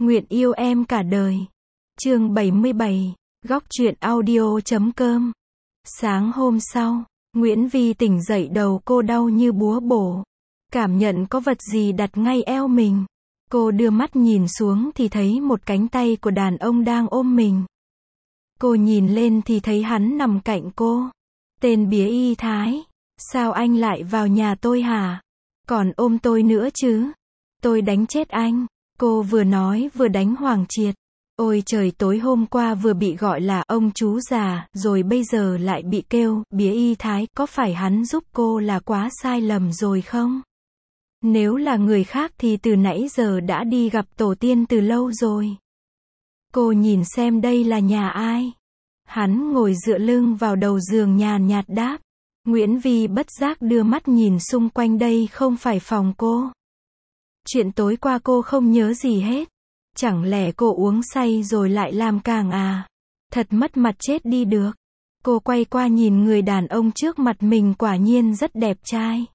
Nguyện yêu em cả đời. Chương 77, góc truyện audio.com. Sáng hôm sau, Nguyễn Vi tỉnh dậy, đầu cô đau như búa bổ. Cảm nhận có vật gì đặt ngay eo mình. Cô đưa mắt nhìn xuống thì thấy một cánh tay của đàn ông đang ôm mình. Cô nhìn lên thì thấy hắn nằm cạnh cô. Tên bía y Thái. Sao anh lại vào nhà tôi hả? Còn ôm tôi nữa chứ? Tôi đánh chết anh. Cô vừa nói vừa đánh Hoàng Triệt. Ôi trời, tối hôm qua vừa bị gọi là ông chú già, rồi bây giờ lại bị kêu bía y Thái, có phải hắn giúp cô là quá sai lầm rồi không? Nếu là người khác thì từ nãy giờ đã đi gặp tổ tiên từ lâu rồi. Cô nhìn xem đây là nhà ai? Hắn ngồi dựa lưng vào đầu giường nhàn nhạt đáp. Nguyễn Vi bất giác đưa mắt nhìn xung quanh, đây không phải phòng cô. Chuyện tối qua cô không nhớ gì hết. Chẳng lẽ cô uống say rồi lại làm càng à? Thật mất mặt chết đi được. Cô quay qua nhìn người đàn ông trước mặt mình, quả nhiên rất đẹp trai.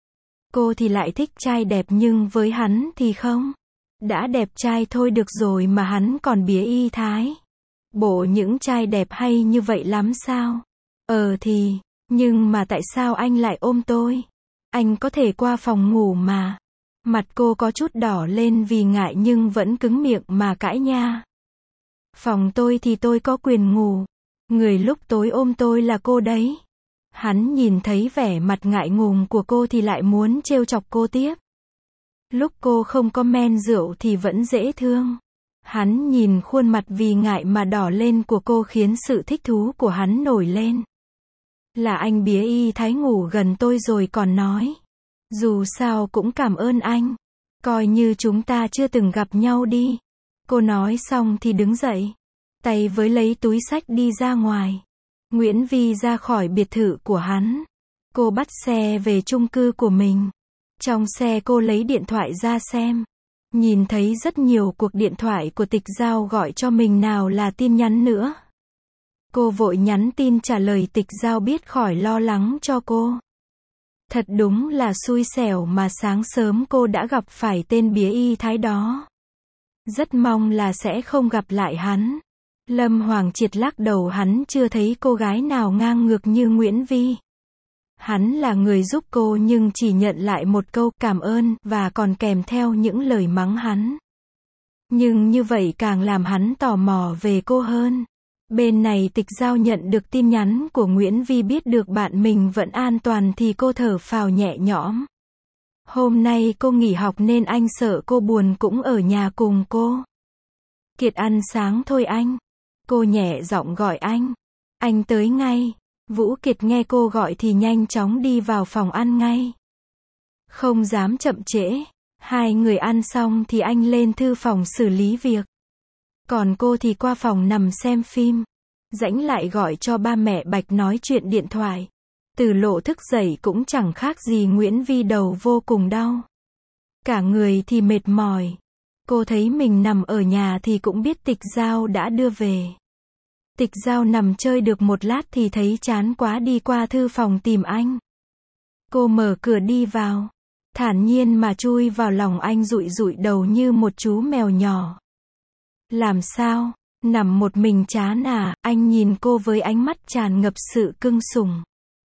Cô thì lại thích trai đẹp, nhưng với hắn thì không. Đã đẹp trai thôi được rồi mà hắn còn bía y Thái. Bộ những trai đẹp hay như vậy lắm sao? Thì, nhưng mà tại sao anh lại ôm tôi? Anh có thể qua phòng ngủ mà. Mặt cô có chút đỏ lên vì ngại nhưng vẫn cứng miệng mà cãi nha. Phòng tôi thì tôi có quyền ngủ. Người lúc tối ôm tôi là cô đấy. Hắn nhìn thấy vẻ mặt ngại ngùng của cô thì lại muốn trêu chọc cô tiếp. Lúc cô không có men rượu thì vẫn dễ thương. Hắn nhìn khuôn mặt vì ngại mà đỏ lên của cô khiến sự thích thú của hắn nổi lên. Là anh bía y Thái ngủ gần tôi rồi còn nói. Dù sao cũng cảm ơn anh. Coi như chúng ta chưa từng gặp nhau đi. Cô nói xong thì đứng dậy. Tay với lấy túi xách đi ra ngoài. Nguyễn Vi ra khỏi biệt thự của hắn. Cô bắt xe về chung cư của mình. Trong xe cô lấy điện thoại ra xem. Nhìn thấy rất nhiều cuộc điện thoại của Tịch Giao gọi cho mình, nào là tin nhắn nữa. Cô vội nhắn tin trả lời Tịch Giao biết khỏi lo lắng cho cô. Thật đúng là xui xẻo mà sáng sớm cô đã gặp phải tên bía y Thái đó. Rất mong là sẽ không gặp lại hắn. Lâm Hoàng Triệt lắc đầu, hắn chưa thấy cô gái nào ngang ngược như Nguyễn Vi. Hắn là người giúp cô nhưng chỉ nhận lại một câu cảm ơn và còn kèm theo những lời mắng hắn. Nhưng như vậy càng làm hắn tò mò về cô hơn. Bên này Tịch Giao nhận được tin nhắn của Nguyễn Vi, biết được bạn mình vẫn an toàn thì cô thở phào nhẹ nhõm. Hôm nay cô nghỉ học nên anh sợ cô buồn cũng ở nhà cùng cô. Kiệt ăn sáng thôi anh. Cô nhẹ giọng gọi anh. Anh tới ngay. Vũ Kiệt nghe cô gọi thì nhanh chóng đi vào phòng ăn ngay. Không dám chậm trễ. Hai người ăn xong thì anh lên thư phòng xử lý việc. Còn cô thì qua phòng nằm xem phim. Rãnh lại gọi cho ba mẹ Bạch nói chuyện điện thoại. Từ Lộ thức dậy cũng chẳng khác gì Nguyễn Vi, đầu vô cùng đau. Cả người thì mệt mỏi. Cô thấy mình nằm ở nhà thì cũng biết Tịch Giao đã đưa về. Tịch Giao nằm chơi được một lát thì thấy chán quá, đi qua thư phòng tìm anh. Cô mở cửa đi vào. Thản nhiên mà chui vào lòng anh, dụi dụi đầu như một chú mèo nhỏ. Làm sao? Nằm một mình chán à? Anh nhìn cô với ánh mắt tràn ngập sự cưng sủng.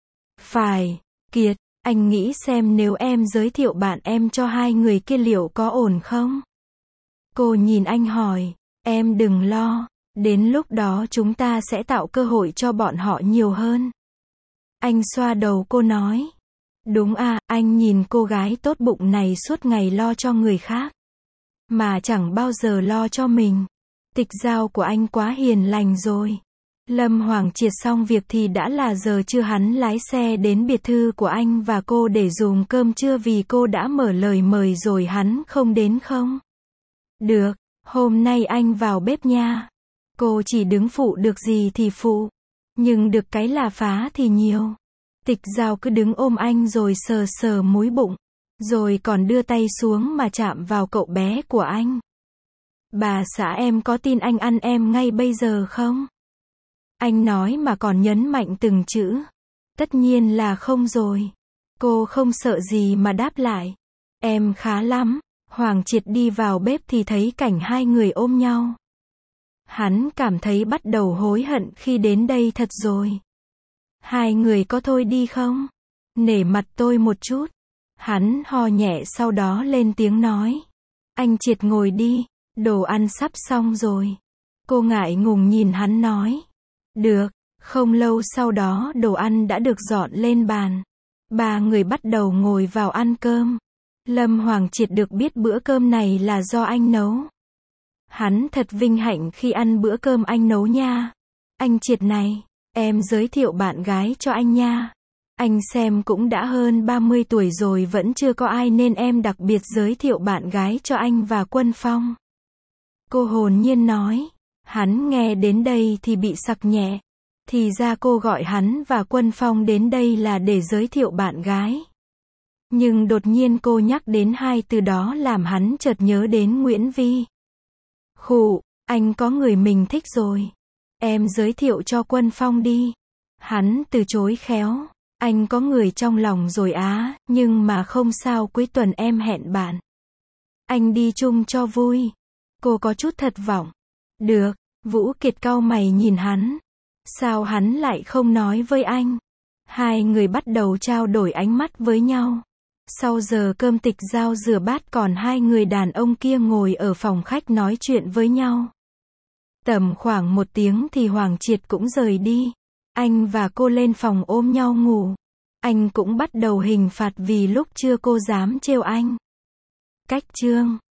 Phải, Kiệt, anh nghĩ xem nếu em giới thiệu bạn em cho hai người kia liệu có ổn không? Cô nhìn anh hỏi, em đừng lo, đến lúc đó chúng ta sẽ tạo cơ hội cho bọn họ nhiều hơn. Anh xoa đầu cô nói. Đúng à, anh nhìn cô gái tốt bụng này suốt ngày lo cho người khác. Mà chẳng bao giờ lo cho mình. Tịch Giao của anh quá hiền lành rồi. Lâm Hoàng Triệt xong việc thì đã là giờ trưa, hắn lái xe đến biệt thự của anh và cô để dùng cơm trưa vì cô đã mở lời mời rồi, hắn không đến không? Được, hôm nay anh vào bếp nha. Cô chỉ đứng phụ được gì thì phụ. Nhưng được cái là phá thì nhiều. Tịch Giao cứ đứng ôm anh rồi sờ sờ múi bụng. Rồi còn đưa tay xuống mà chạm vào cậu bé của anh. Bà xã em có tin anh ăn em ngay bây giờ không? Anh nói mà còn nhấn mạnh từng chữ. Tất nhiên là không rồi. Cô không sợ gì mà đáp lại. Em khá lắm. Hoàng Triệt đi vào bếp thì thấy cảnh hai người ôm nhau. Hắn cảm thấy bắt đầu hối hận khi đến đây thật rồi. Hai người có thôi đi không? Nể mặt tôi một chút. Hắn ho nhẹ sau đó lên tiếng nói. Anh Triệt ngồi đi, đồ ăn sắp xong rồi. Cô ngại ngùng nhìn hắn nói. Được, không lâu sau đó đồ ăn đã được dọn lên bàn. Ba người bắt đầu ngồi vào ăn cơm. Lâm Hoàng Triệt được biết bữa cơm này là do anh nấu. Hắn thật vinh hạnh khi ăn bữa cơm anh nấu nha. Anh Triệt này, em giới thiệu bạn gái cho anh nha. Anh xem cũng đã hơn 30 tuổi rồi vẫn chưa có ai nên em đặc biệt giới thiệu bạn gái cho anh và Quân Phong. Cô hồn nhiên nói. Hắn nghe đến đây thì bị sặc nhẹ. Thì ra cô gọi hắn và Quân Phong đến đây là để giới thiệu bạn gái. Nhưng đột nhiên cô nhắc đến hai từ đó làm hắn chợt nhớ đến Nguyễn Vi. Khụ, anh có người mình thích rồi. Em giới thiệu cho Quân Phong đi. Hắn từ chối khéo. Anh có người trong lòng rồi á, nhưng mà không sao, cuối tuần em hẹn bạn. Anh đi chung cho vui. Cô có chút thất vọng. Được, Vũ Kiệt cau mày nhìn hắn. Sao hắn lại không nói với anh? Hai người bắt đầu trao đổi ánh mắt với nhau. Sau giờ cơm tịch giao rửa bát còn hai người đàn ông kia ngồi ở phòng khách nói chuyện với nhau. Tầm khoảng 1 tiếng thì Hoàng Triệt cũng rời đi. Anh và cô lên phòng ôm nhau ngủ. Anh cũng bắt đầu hình phạt vì lúc trưa cô dám trêu anh. Cách chương